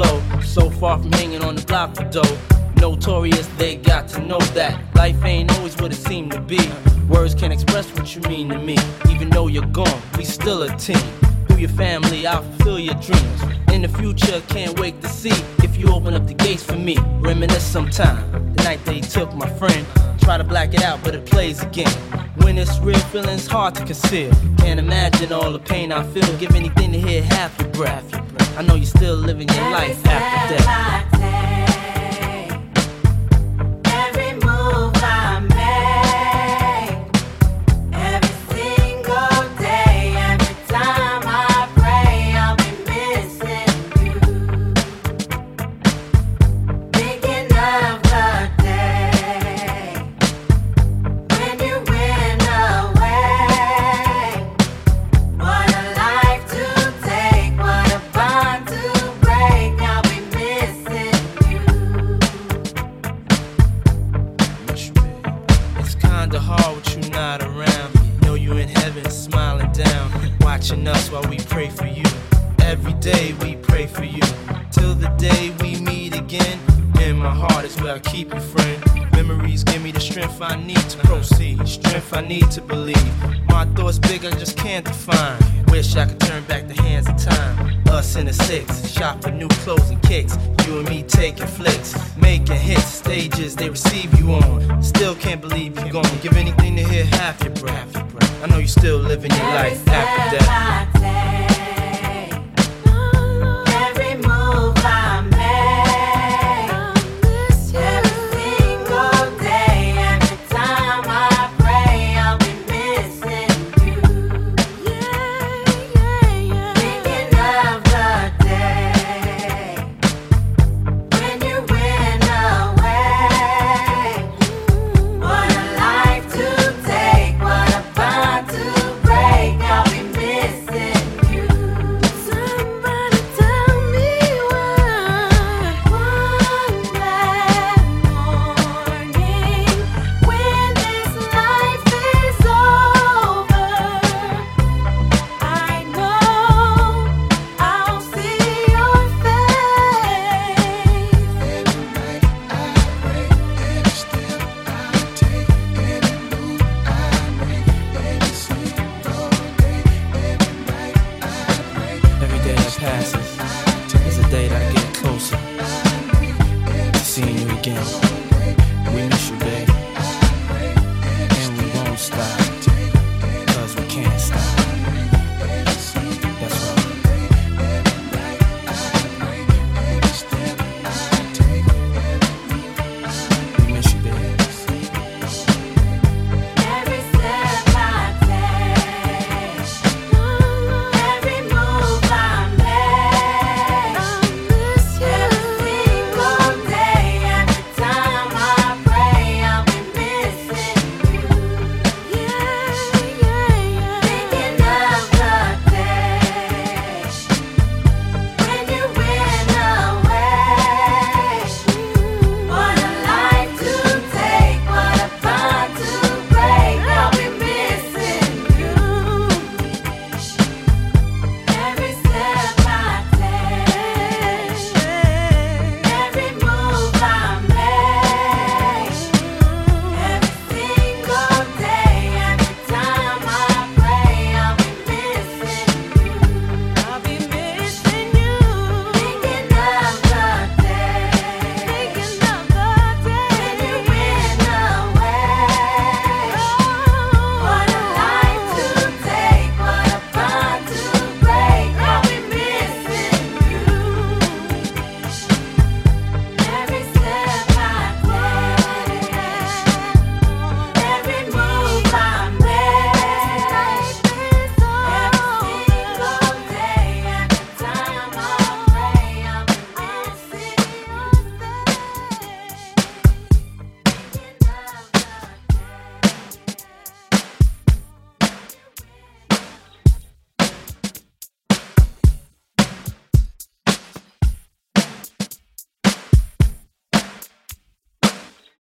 flow. So far from hanging on the block for dough. Notorious, they got to know that life ain't always what it seemed to be. Words can't express what you mean to me. Even though you're gone, we still a team. Through your family, I'll fulfill your dreams. In the future, can't wait to see if you open up the gates for me. Reminisce sometime, the night they took my friend. Try to black it out, but it plays again. When it's real, feeling's hard to conceal. Can't imagine all the pain I feel. Give anything to hear half your breath. I know you're still living your life after death. Hard with you not around. Know you in heaven smiling down, watching us while we pray for you. Every day we pray for you, till the day we meet again. In my heart is where I keep you, friend. Memories give me the strength I need to proceed, strength I need to believe. My thoughts big, I just can't define. Wish I could turn back the hands of time. Us in the six, shop for new clothes and kicks. You and me taking flicks, making hits, stages they receive you on. Still can't believe you're gone. Give anything to hear half your breath. I know you still living your life after death. Passes is a day that I get